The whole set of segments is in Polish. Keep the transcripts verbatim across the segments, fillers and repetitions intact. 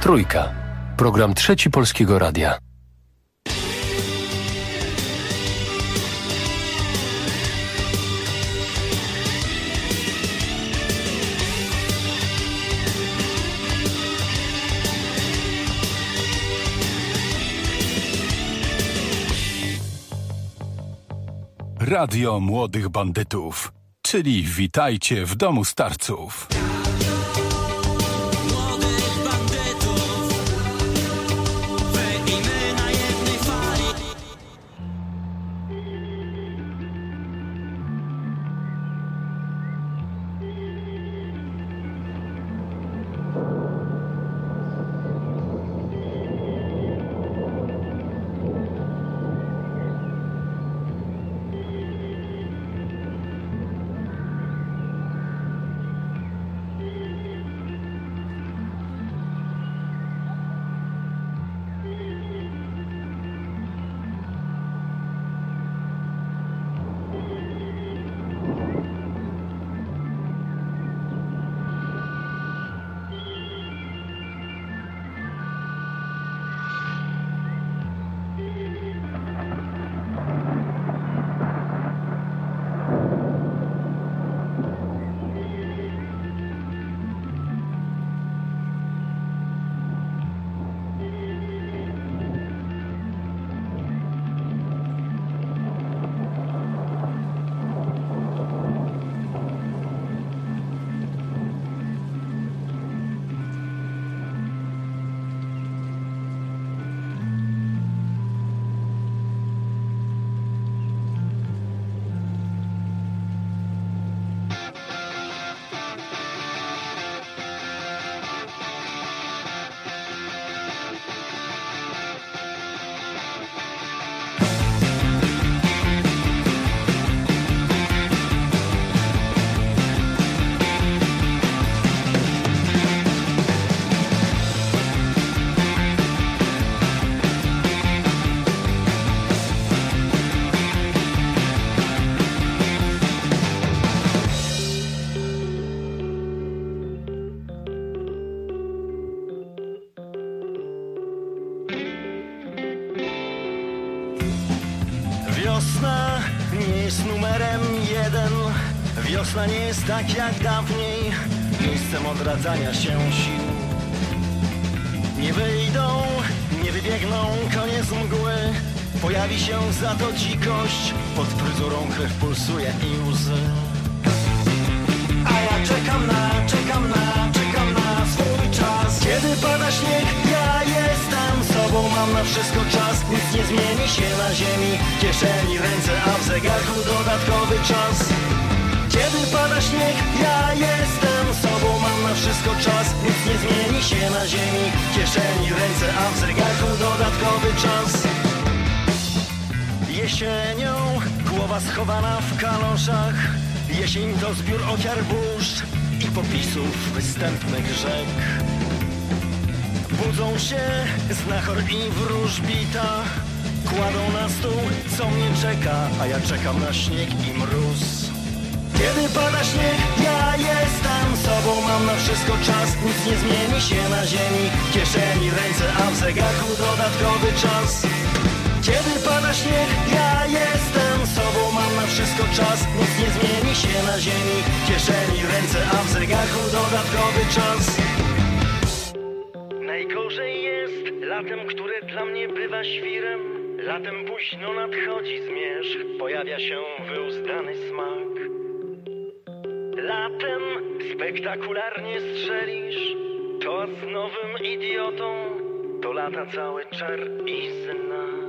Trójka. Program Trzeci Polskiego Radia. Radio Młodych Bandytów, czyli witajcie w domu starców. Wiosna nie jest numerem jeden. Wiosna nie jest tak jak dawniej, miejscem odradzania się sił. Nie wyjdą, nie wybiegną, koniec mgły. Pojawi się za to dzikość, pod fryzurą krew pulsuje i łzy. A ja czekam na, czekam na, czekam na swój czas. Kiedy pada śnieg, ja jestem sobą, mam na wszystko czas. Nic nie zmieni się na ziemi, w kieszeni ręce, a w zegarku dodatkowy czas. Kiedy pada śnieg, ja jestem sobą, mam na wszystko czas. Nic nie zmieni się na ziemi, w kieszeni ręce, a w zegarku dodatkowy czas. Jesienią głowa schowana w kaloszach. Jesień to zbiór ofiar burz i popisów występnych rzek. Budzą się znachor i wróżbita, kładą na stół, co mnie czeka, a ja czekam na śnieg i mróz. Kiedy pada śnieg, ja jestem sobą, mam na wszystko czas. Nic nie zmieni się na ziemi, w kieszeni ręce, a w zegarku dodatkowy czas. Kiedy pada śnieg, ja jestem sobą, mam na wszystko czas. Nic nie zmieni się na ziemi, w kieszeni ręce, a w zegarku dodatkowy czas. Najgorzej jest latem, które dla mnie bywa świrem. Latem późno nadchodzi zmierzch, pojawia się wyuzdany smak. Latem spektakularnie strzelisz, to z nowym idiotą, to lata cały czar i znak.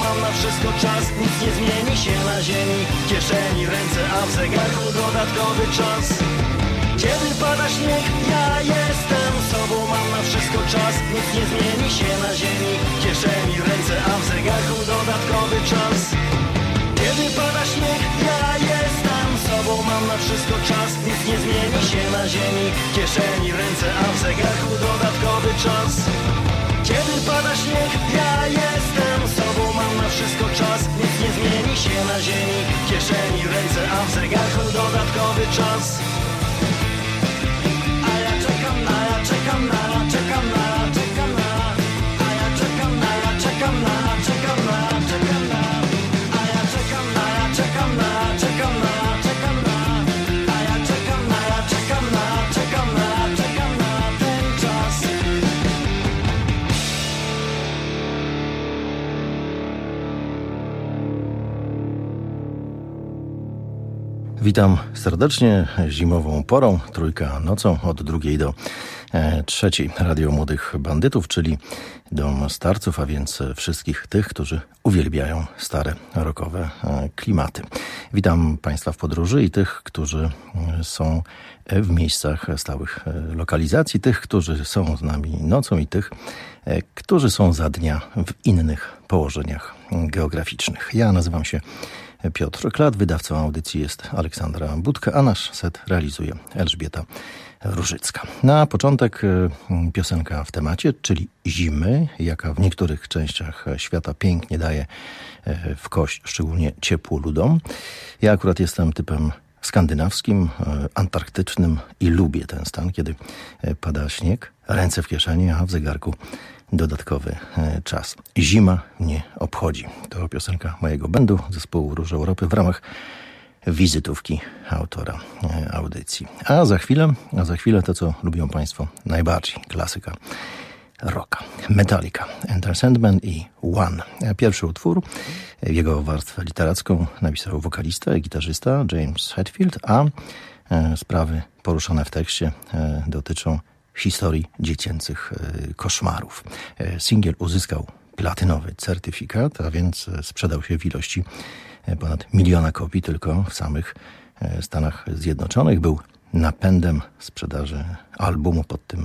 mam na wszystko czas, nic nie zmieni się na ziemi. W kieszeni ręce, a w zegarku dodatkowy czas. Kiedy pada śnieg, ja jestem sobą, mam na wszystko czas, nic nie zmieni się na ziemi. W kieszeni ręce, a w zegarku dodatkowy czas. Kiedy pada śnieg, ja jestem sobą, mam na wszystko czas, nic nie zmieni się na ziemi. W kieszeni ręce, a w zegarku dodatkowy czas. Kiedy pada śnieg, ja jestem sobą, mam na wszystko czas, nic nie zmieni się na ziemi. W kieszeni ręce, a w zegarku dodatkowy czas. A ja czekam na, ja czekam na, czekam na, czekam na. A ja czekam na, ja czekam na, czekam na, czekam na. A ja czekam na, ja czekam na, czekam na, czekam na. A ja czekam na, ja czekam na, czekam na, czekam na ten czas. Witam serdecznie zimową porą, trójka nocą od drugiej do e, trzeciej. Radio Młodych Bandytów, czyli dom starców, a więc wszystkich tych, którzy uwielbiają stare rockowe e, klimaty. Witam Państwa w podróży i tych, którzy są w miejscach stałych lokalizacji, tych, którzy są z nami nocą i tych, e, którzy są za dnia w innych położeniach geograficznych. Ja nazywam się Piotr Klat, wydawcą audycji jest Aleksandra Budka, a nasz set realizuje Elżbieta Różycka. Na początek piosenka w temacie, czyli zimy, jaka w niektórych częściach świata pięknie daje w kość, szczególnie ciepło ludom. Ja akurat jestem typem skandynawskim, antarktycznym i lubię ten stan, kiedy pada śnieg, ręce w kieszeni, a w zegarku dodatkowy czas. Zima nie obchodzi. To piosenka mojego bandu, zespołu Róż Europy w ramach wizytówki autora audycji. A za chwilę, a za chwilę to, co lubią Państwo najbardziej, klasyka rocka. Metallica, Enter Sandman i One. Pierwszy utwór, jego warstwę literacką napisał wokalista i gitarzysta James Hetfield, a sprawy poruszone w tekście dotyczą historii dziecięcych koszmarów. Singiel uzyskał platynowy certyfikat, a więc sprzedał się w ilości ponad miliona kopii tylko w samych Stanach Zjednoczonych. Był napędem sprzedaży albumu pod tym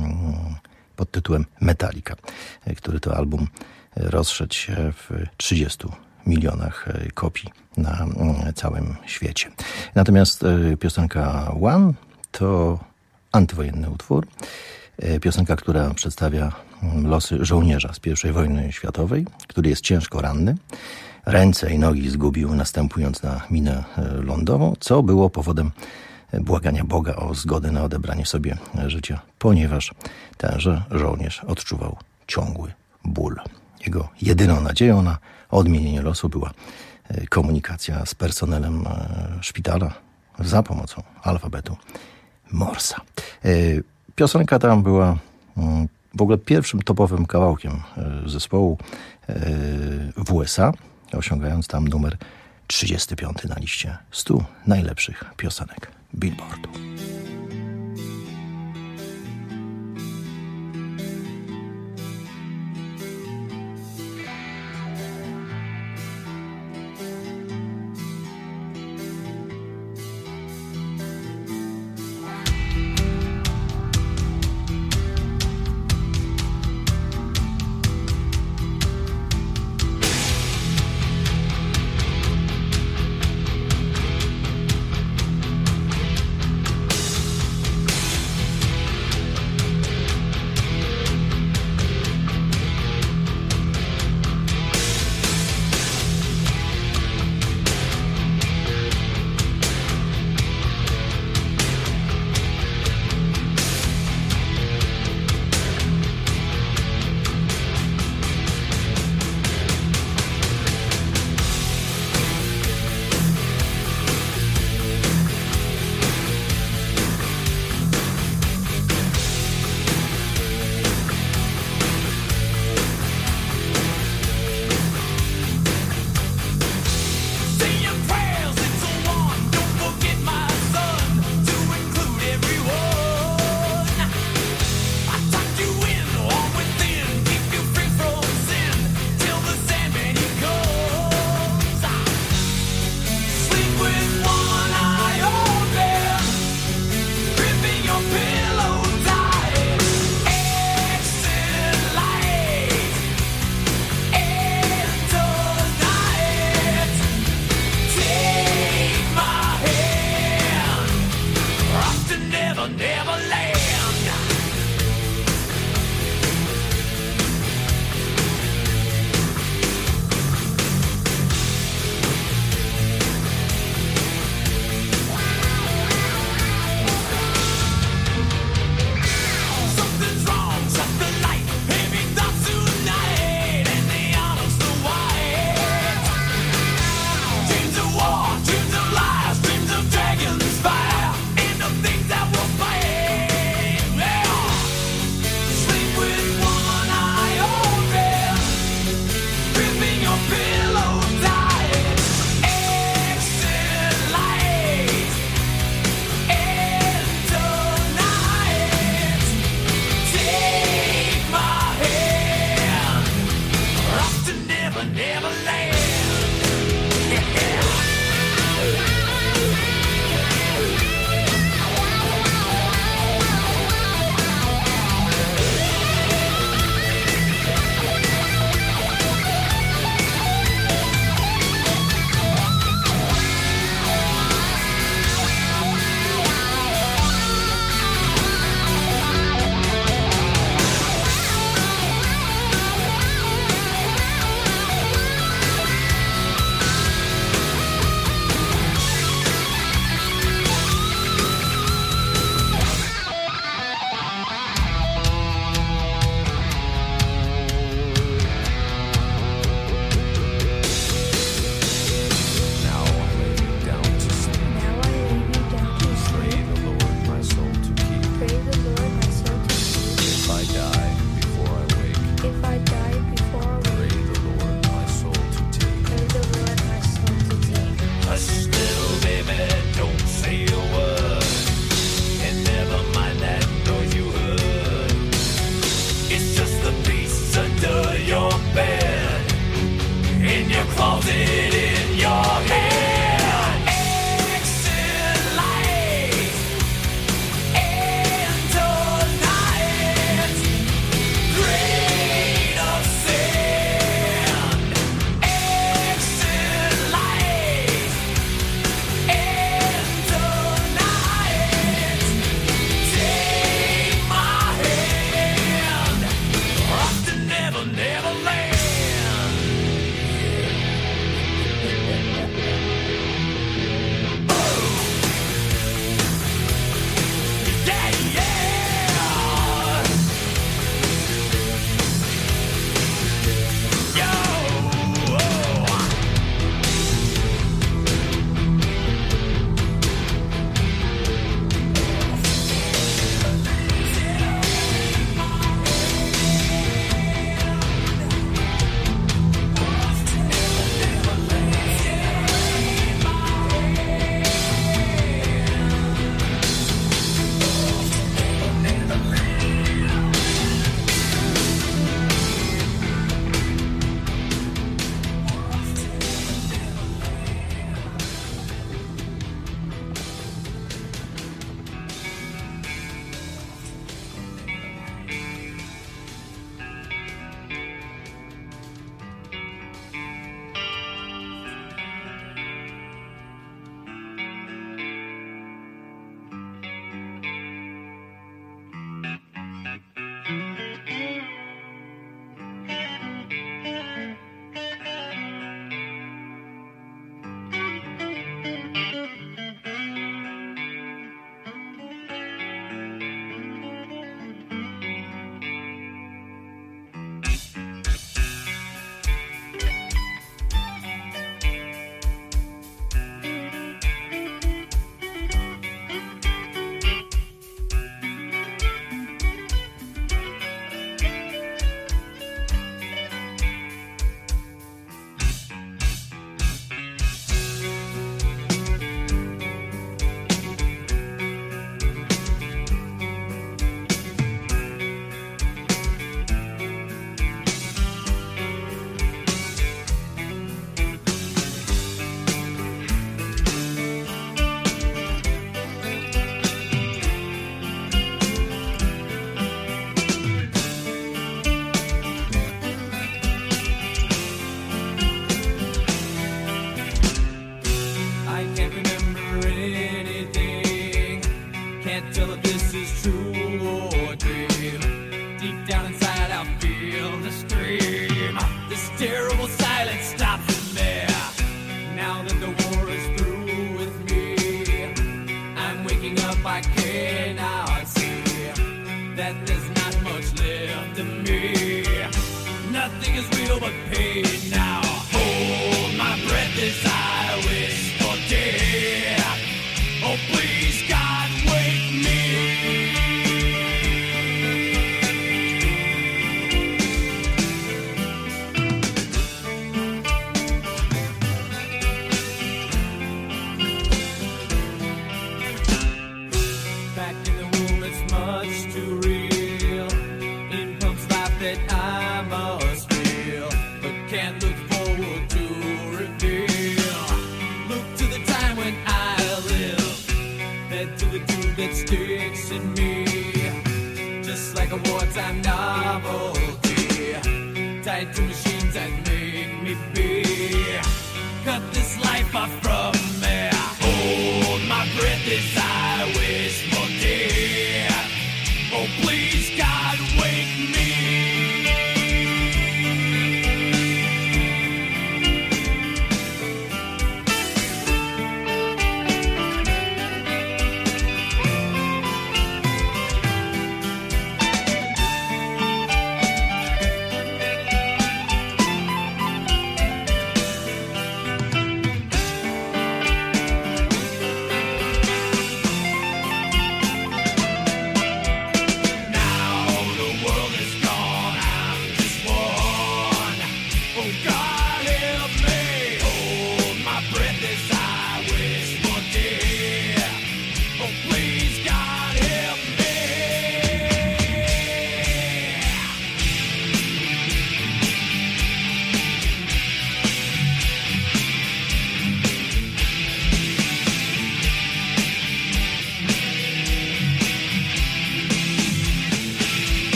pod tytułem Metallica, który to album rozszedł się w trzydziestu milionach kopii na całym świecie. Natomiast piosenka One to antywojenny utwór. Piosenka, która przedstawia losy żołnierza z pierwszej wojny światowej, który jest ciężko ranny. Ręce i nogi zgubił, następując na minę lądową, co było powodem błagania Boga o zgodę na odebranie sobie życia, ponieważ tenże żołnierz odczuwał ciągły ból. Jego jedyną nadzieją na odmienienie losu była komunikacja z personelem szpitala za pomocą alfabetu Morsa. Piosenka tam była w ogóle pierwszym topowym kawałkiem zespołu w U S A, osiągając tam numer trzydziesty piąty na liście stu najlepszych piosenek Billboardu.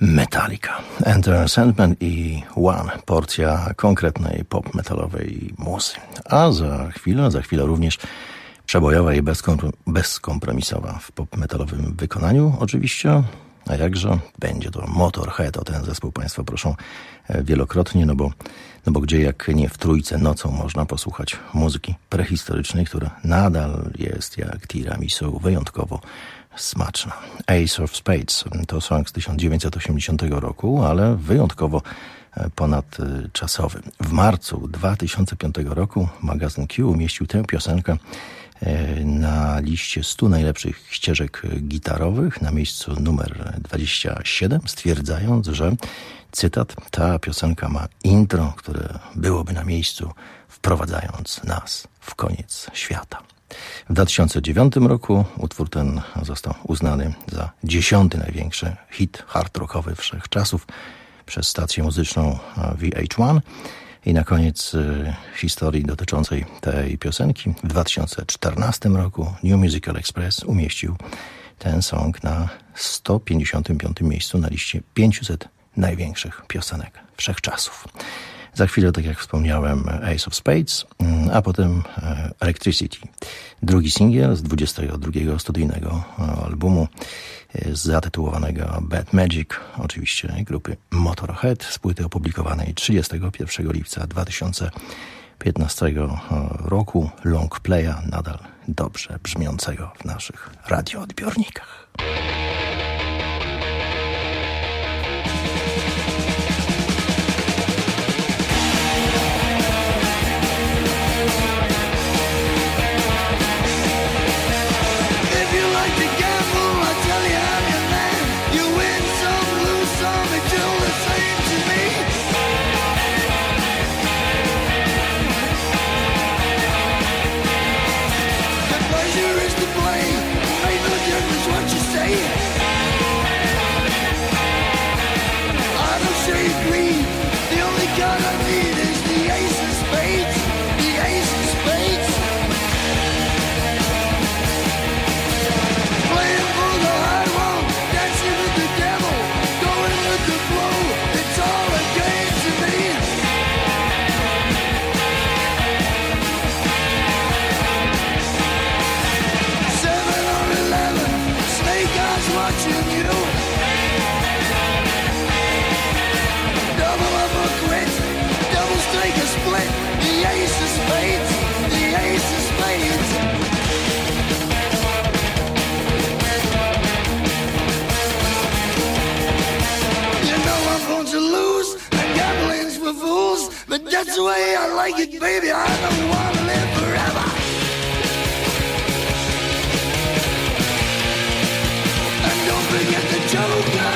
Metallica. Enter Sandman i One. Porcja konkretnej pop-metalowej muzy. A za chwilę, za chwilę również przebojowa i bezkompromisowa w pop-metalowym wykonaniu oczywiście. A jakże? Będzie to Motorhead. O ten zespół Państwo proszą wielokrotnie, no bo, no bo gdzie jak nie w Trójce nocą można posłuchać muzyki prehistorycznej, która nadal jest jak tiramisu wyjątkowo smaczna. Ace of Spades to song z tysiąc dziewięćset osiemdziesiątego roku, ale wyjątkowo ponadczasowy. W marcu dwa tysiące piątego roku magazyn Q umieścił tę piosenkę na liście stu najlepszych ścieżek gitarowych na miejscu numer dwadzieścia siedem, stwierdzając, że, cytat, ta piosenka ma intro, które byłoby na miejscu, wprowadzając nas w koniec świata. W dwa tysiące dziewiątym roku utwór ten został uznany za dziesiąty największy hit hard rockowy wszechczasów przez stację muzyczną V H jeden. I na koniec y, historii dotyczącej tej piosenki w dwa tysiące czternastym roku New Musical Express umieścił ten song na sto pięćdziesiątym piątym miejscu na liście pięciuset największych piosenek wszechczasów. Za chwilę, tak jak wspomniałem, Ace of Spades, a potem Electricity. Drugi singiel z dwudziestego drugiego studyjnego albumu zatytułowanego Bad Magic, oczywiście grupy Motorhead, z płyty opublikowanej trzydziestego pierwszego lipca dwa tysiące piętnastego roku, long playa, nadal dobrze brzmiącego w naszych radioodbiornikach. But that's the way I like it, baby. I don't want to live forever. And don't forget the Joker.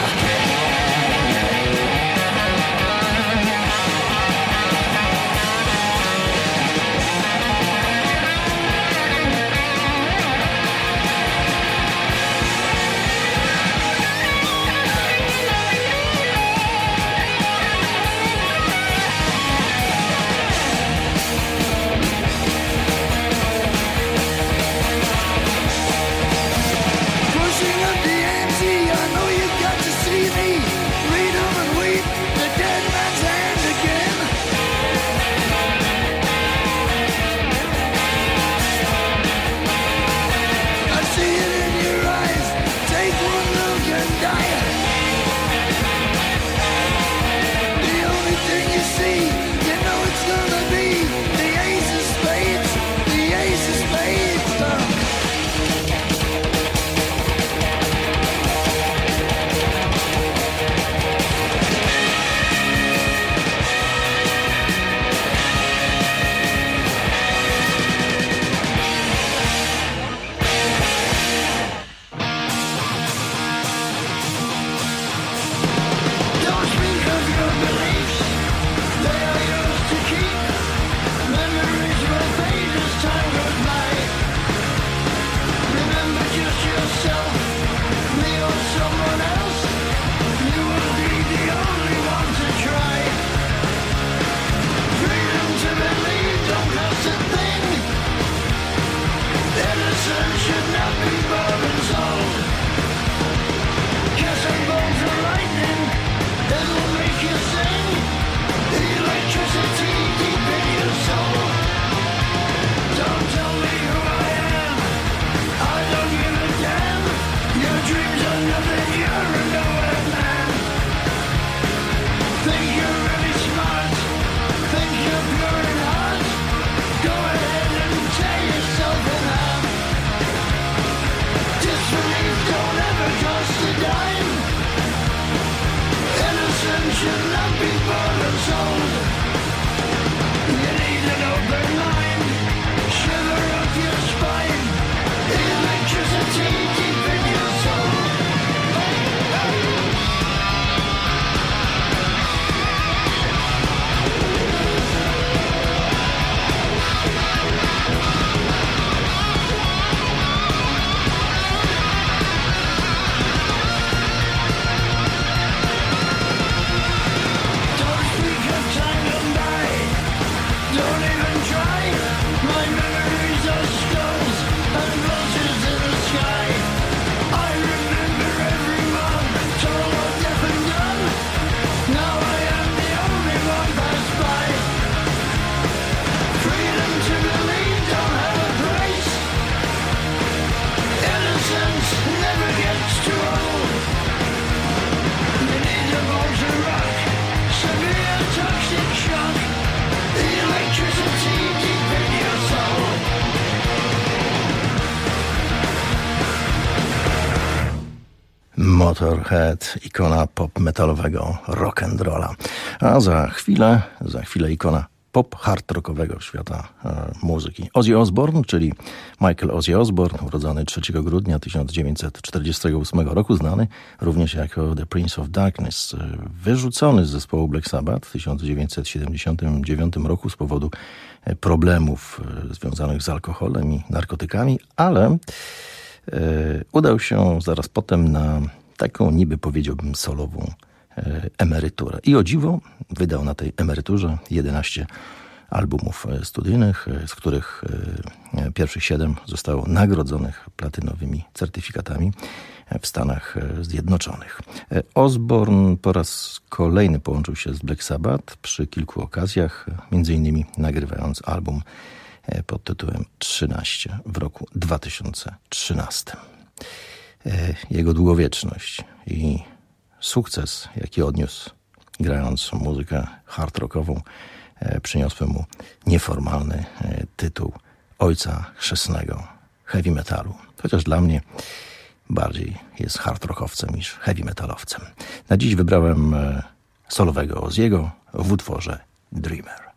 Motorhead, ikona pop-metalowego rock'n'rolla. A za chwilę, za chwilę ikona pop-hard rockowego świata e, muzyki. Ozzy Osbourne, czyli Michael Ozzy Osbourne, urodzony trzeciego grudnia tysiąc dziewięćset czterdziestego ósmego roku, znany również jako The Prince of Darkness, wyrzucony z zespołu Black Sabbath w tysiąc dziewięćset siedemdziesiątym dziewiątym roku z powodu problemów związanych z alkoholem i narkotykami, ale e, udał się zaraz potem na taką niby, powiedziałbym, solową emeryturę. I o dziwo wydał na tej emeryturze jedenaście albumów studyjnych, z których pierwszych siedem zostało nagrodzonych platynowymi certyfikatami w Stanach Zjednoczonych. Osbourne po raz kolejny połączył się z Black Sabbath przy kilku okazjach, między innymi nagrywając album pod tytułem trzynaście w roku dwa tysiące trzynastym. Jego długowieczność i sukces, jaki odniósł grając muzykę hard rockową, przyniosły mu nieformalny tytuł ojca chrzestnego heavy metalu. Chociaż dla mnie bardziej jest hard rockowcem niż heavy metalowcem. Na dziś wybrałem solowego Ozzy'ego w utworze Dreamer.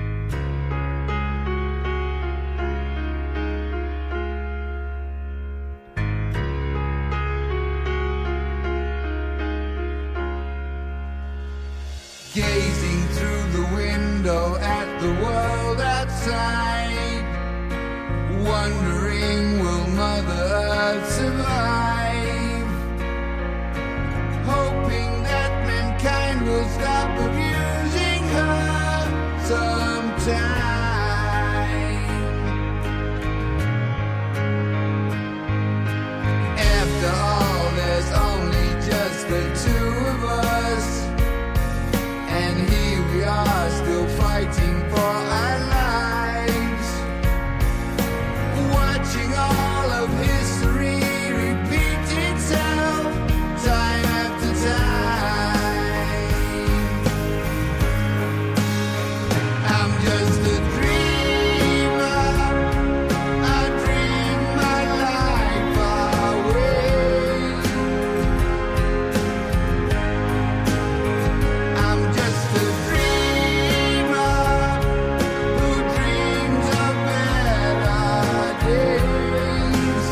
Gazing through the window at the world outside, wondering will Mother Earth survive, hoping that mankind will stop abusing her sometime. After all, there's only just the two of us, and here we are still fighting for our lives, watching all of history repeat itself time after time. I'm just a dreamer, I dream my life away. I'm just a dreamer who dreams of better days.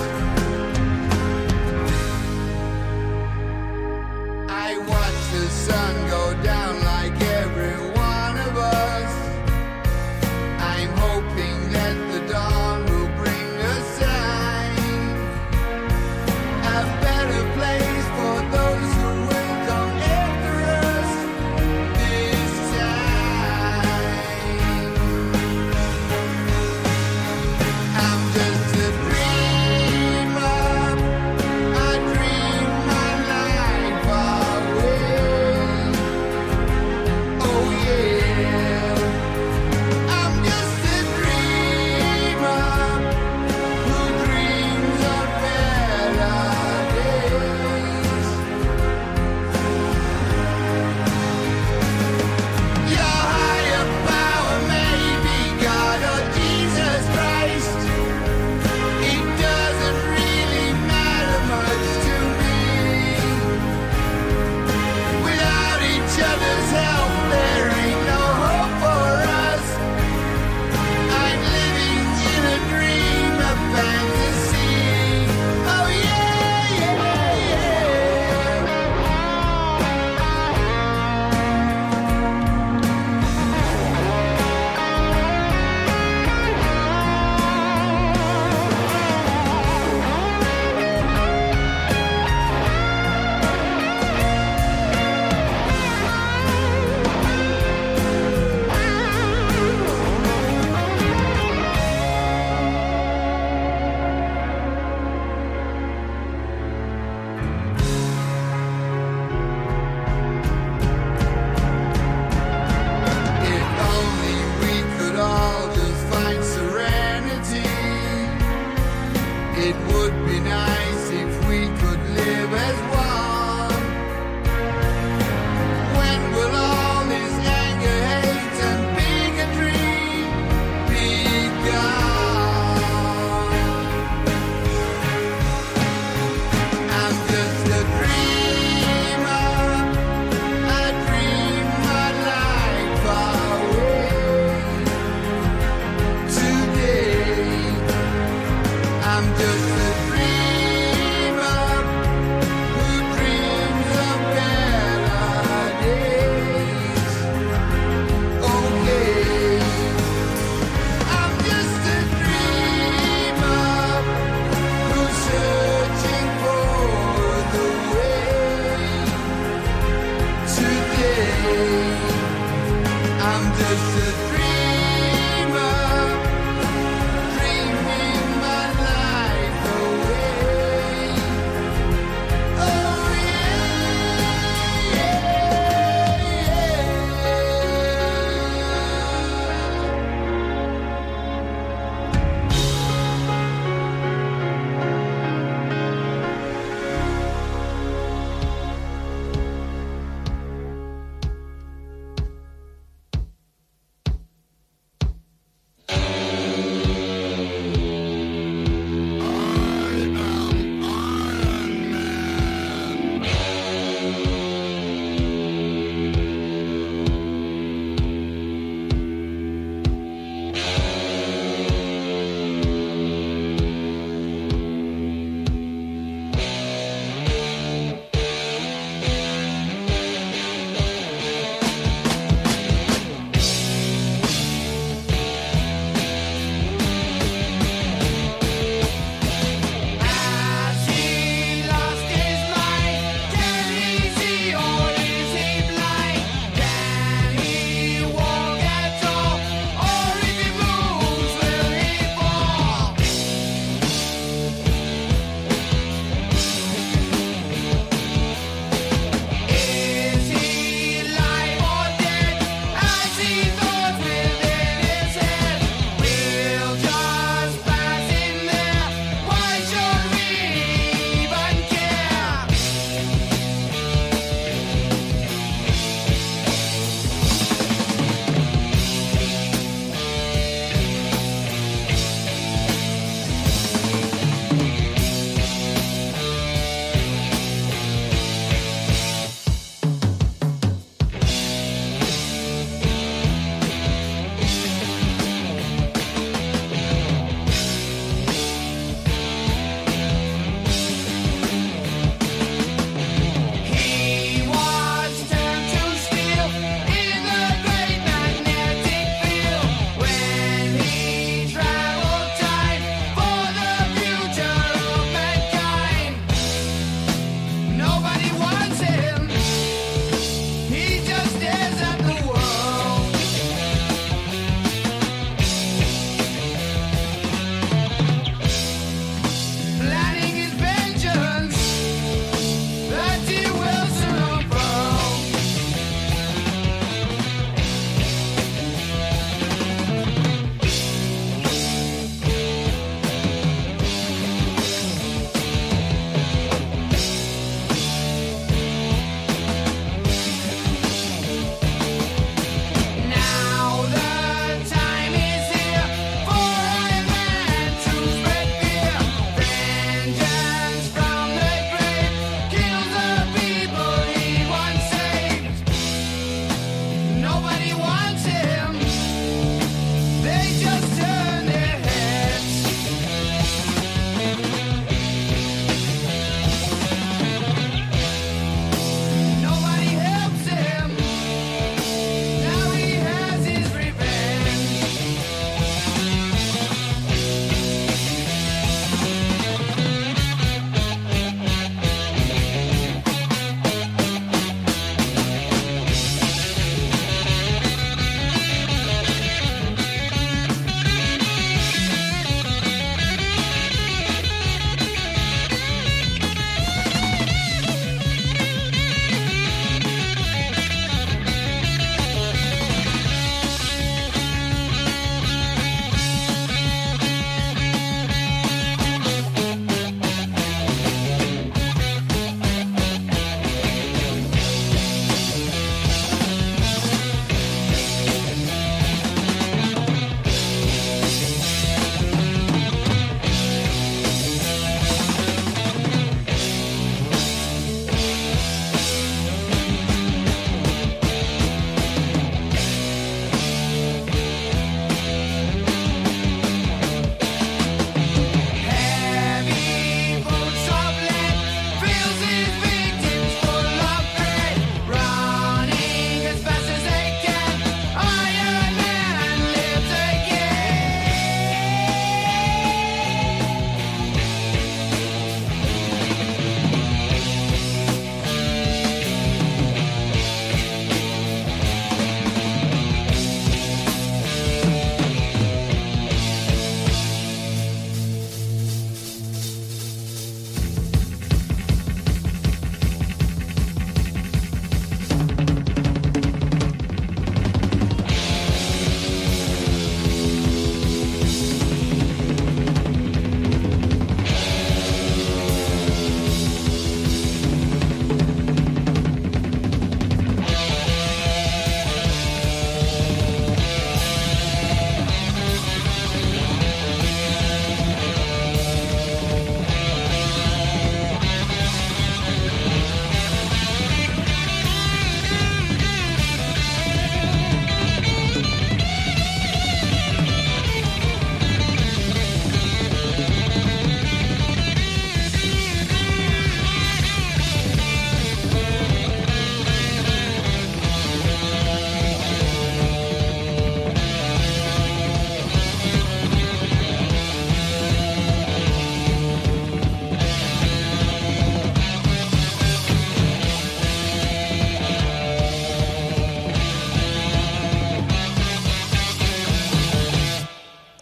I watch the sun go down like every one of us. I'm hoping that the dawn will bring a sign, a better place for those who will come after us this time. I'm just a dreamer, I dream my life away.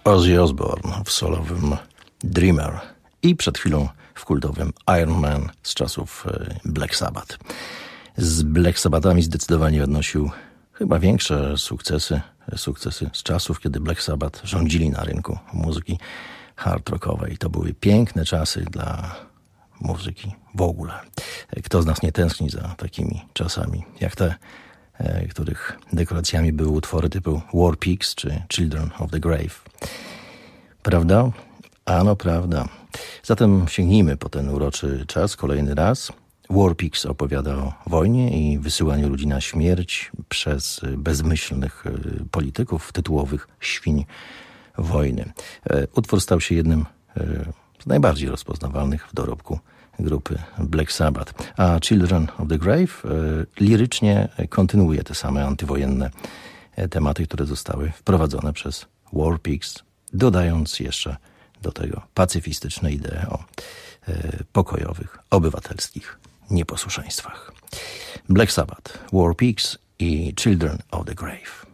Ozzy Osbourne w solowym Dreamer i przed chwilą w kultowym Iron Man z czasów Black Sabbath. Z Black Sabbathami zdecydowanie odnosił chyba większe sukcesy, sukcesy z czasów, kiedy Black Sabbath rządzili na rynku muzyki hard rockowej. To były piękne czasy dla muzyki w ogóle. Kto z nas nie tęskni za takimi czasami, jak te, których dekoracjami były utwory typu War Pigs czy Children of the Grave. Prawda? Ano prawda. Zatem sięgnijmy po ten uroczy czas kolejny raz. War Pigs opowiada o wojnie i wysyłaniu ludzi na śmierć przez bezmyślnych polityków, tytułowych świń wojny. Utwór stał się jednym z najbardziej rozpoznawalnych w dorobku grupy Black Sabbath. A Children of the Grave lirycznie kontynuuje te same antywojenne tematy, które zostały wprowadzone przez War Pigs, dodając jeszcze do tego pacyfistyczne idee o pokojowych, obywatelskich nieposłuszeństwach. Black Sabbath, War Pigs i Children of the Grave.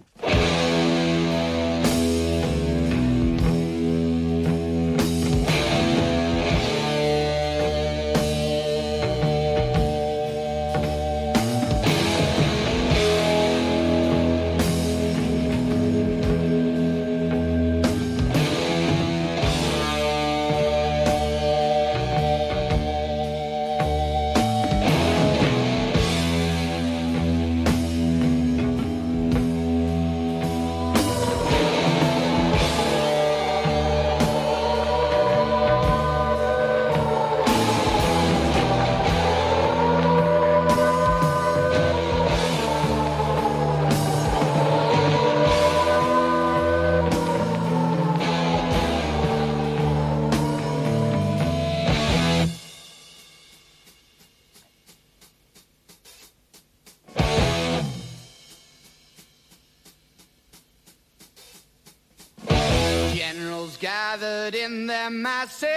Gathered in their masses,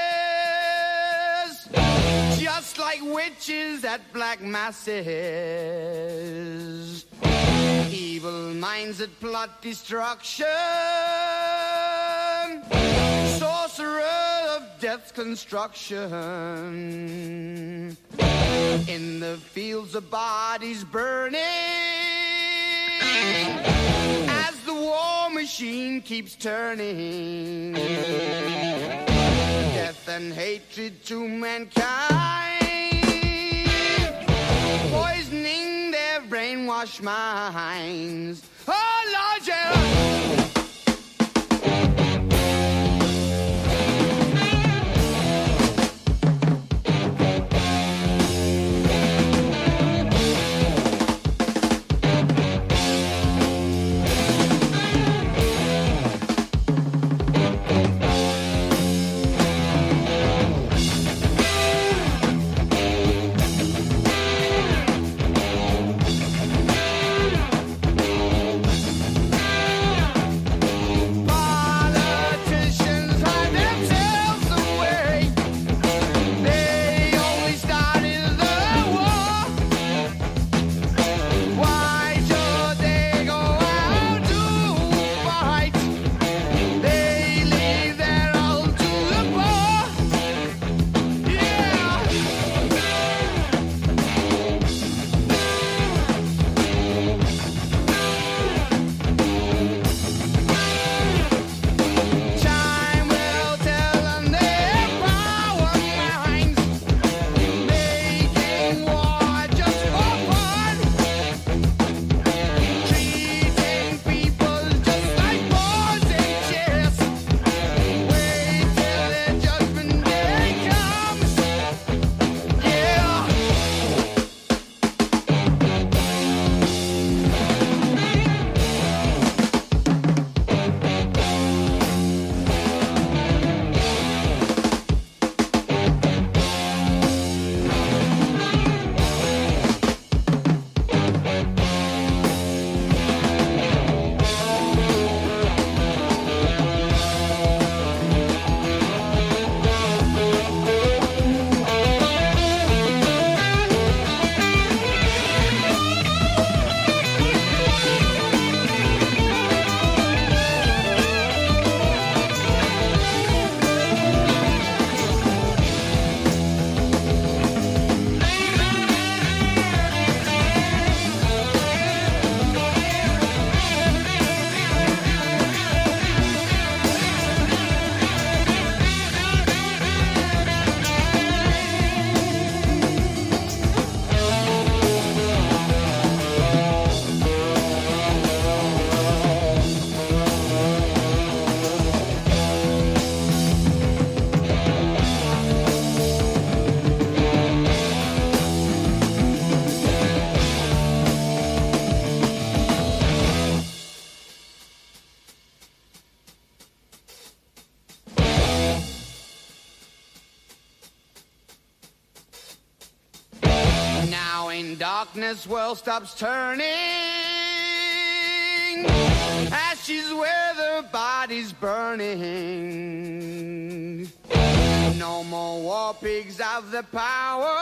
just like witches at black masses, evil minds that plot destruction, sorcerer of death's construction, in the fields of bodies burning, as the war machine keeps turning, death and hatred to mankind, poisoning their brainwashed minds. Oh Lord, yeah. darkness world stops turning, ashes where the body's burning. No more war pigs have the power,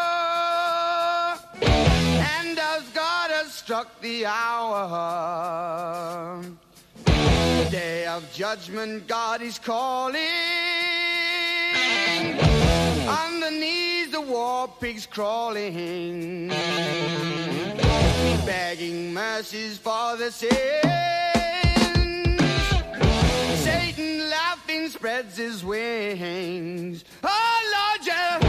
and as God has struck the hour, day of judgment God is calling. On the knees the war pigs crawling, begging mercies for the sins. Satan laughing spreads his wings. Oh Lord, yeah.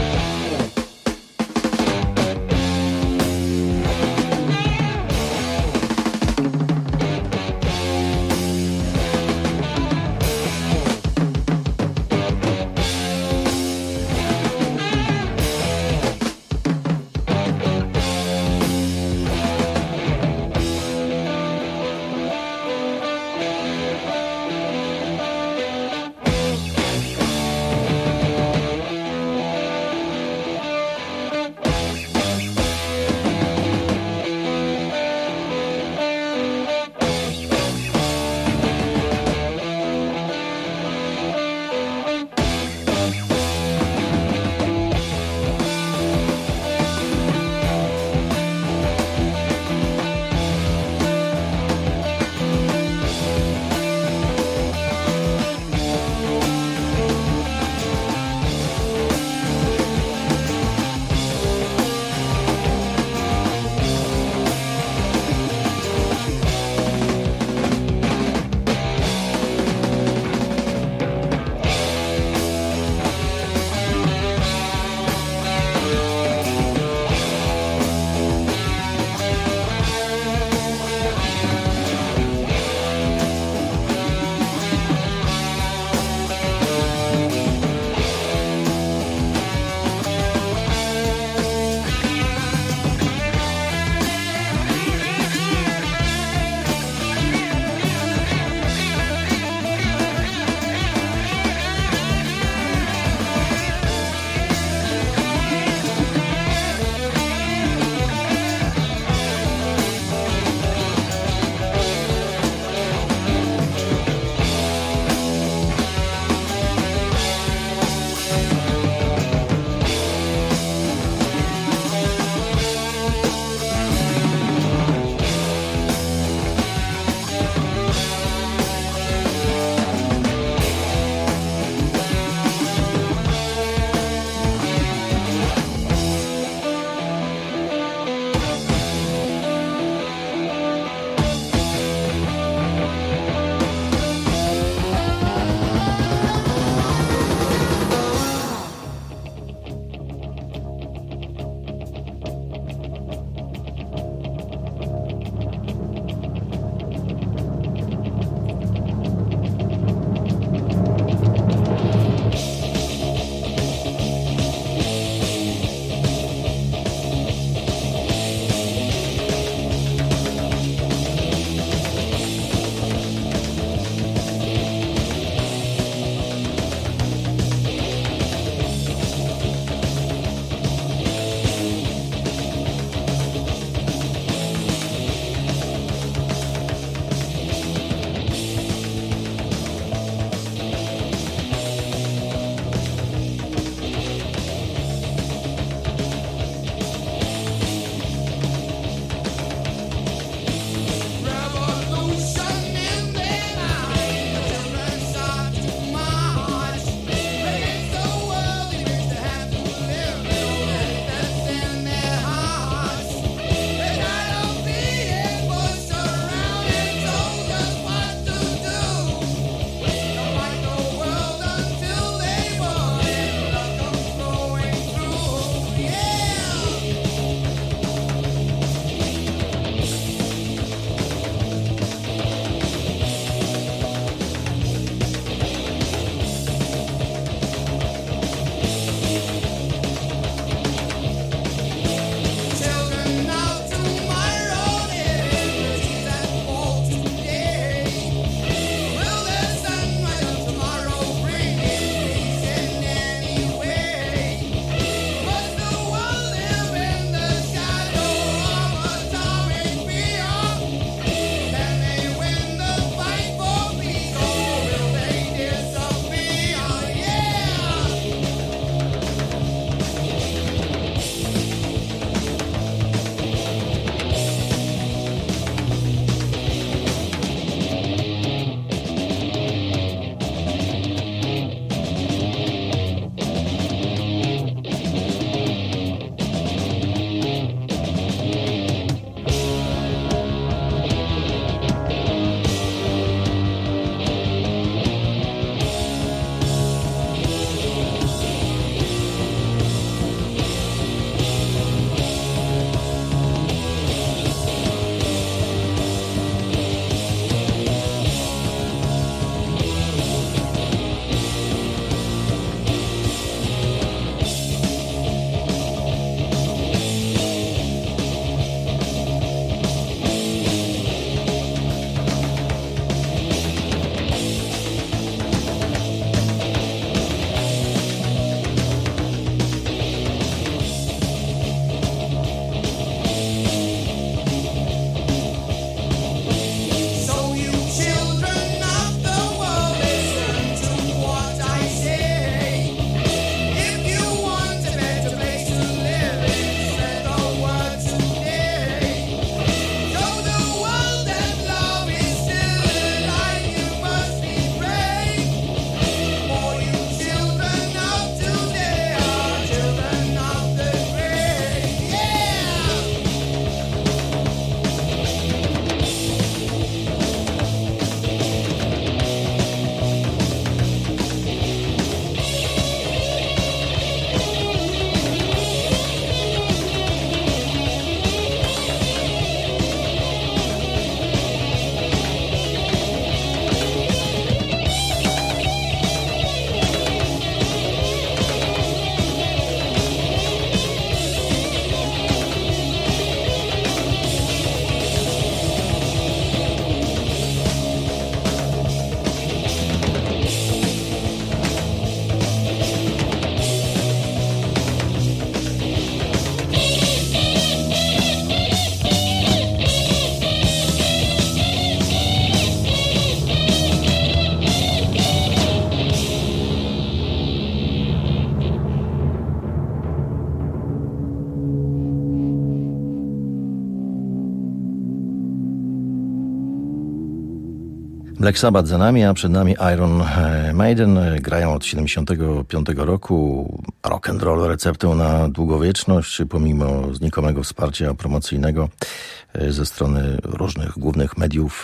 Black Sabbath za nami, a przed nami Iron Maiden. Grają od siedemdziesiątego piątego roku. Rock and roll receptą na długowieczność, pomimo znikomego wsparcia promocyjnego ze strony różnych głównych mediów.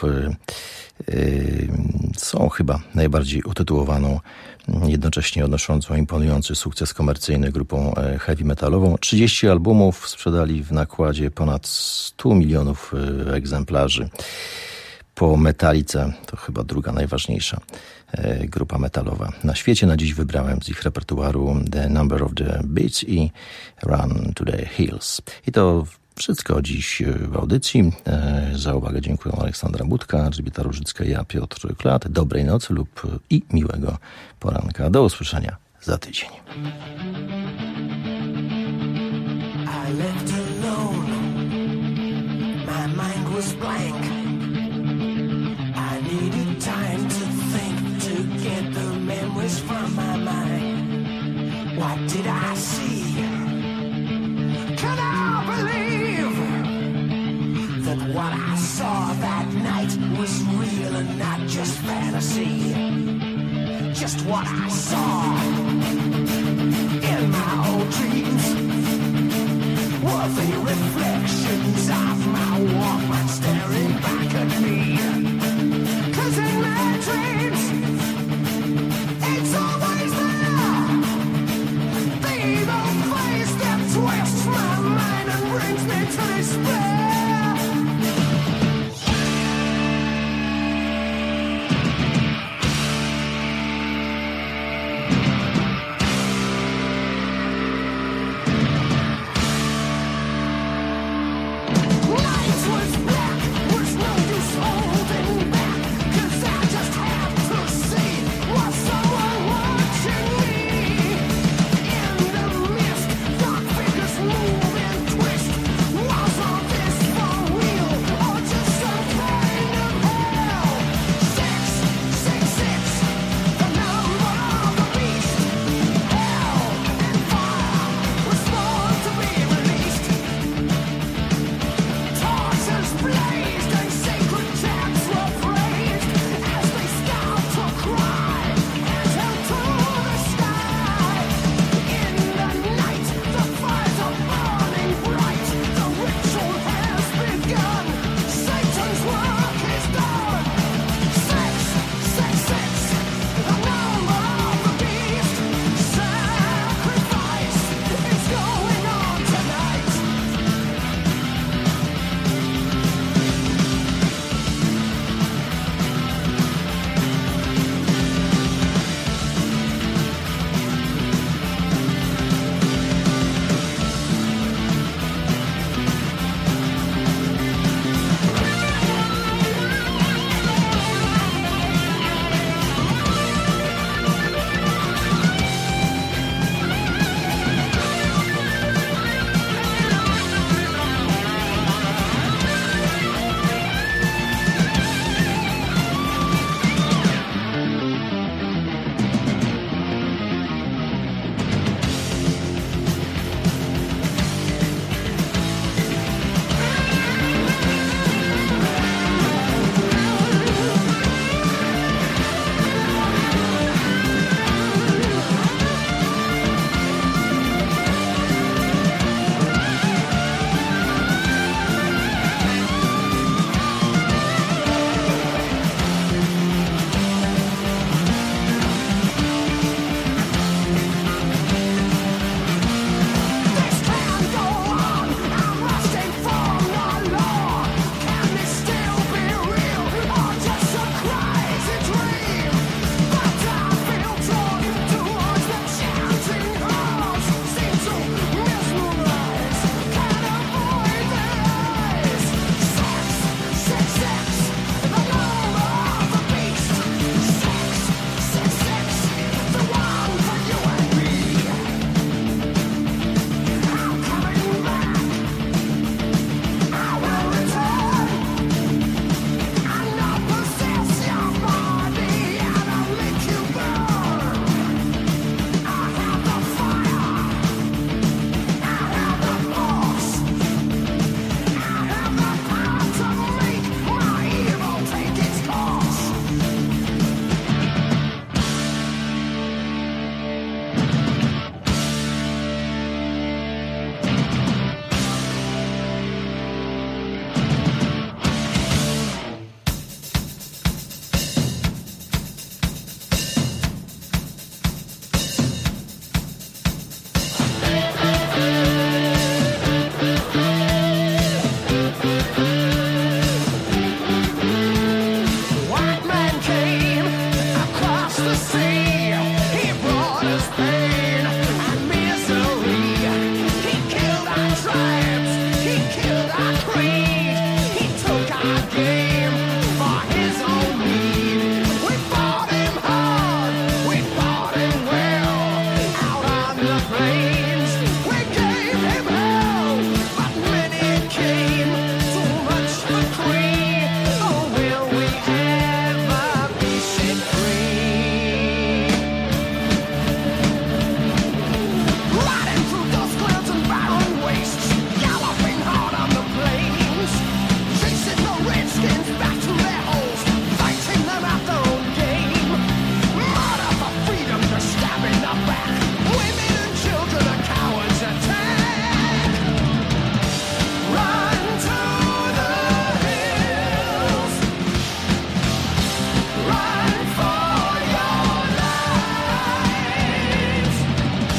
Są chyba najbardziej utytułowaną, jednocześnie odnoszącą imponujący sukces komercyjny grupą heavy metalową. trzydzieści albumów sprzedali w nakładzie ponad stu milionów egzemplarzy. Po Metalice to chyba druga najważniejsza e, grupa metalowa na świecie. Na dziś wybrałem z ich repertuaru The Number of the Beats i Run to the Hills. I to wszystko dziś w audycji. E, za uwagę dziękuję Aleksandra Budka, Elżbieta Różycka i ja, Piotr Klat. Dobrej nocy lub i miłego poranka. Do usłyszenia za tydzień. I left alone. My mind was blank. I needed time to think, to get the memories from my mind. What did I see? Can I believe that what I saw that night was real and not just fantasy? Just what I saw in my old dreams were the reflections of my Walkman staring back at me. Cause in my dreams, it's always there. The evil face that twists my mind and brings me to despair.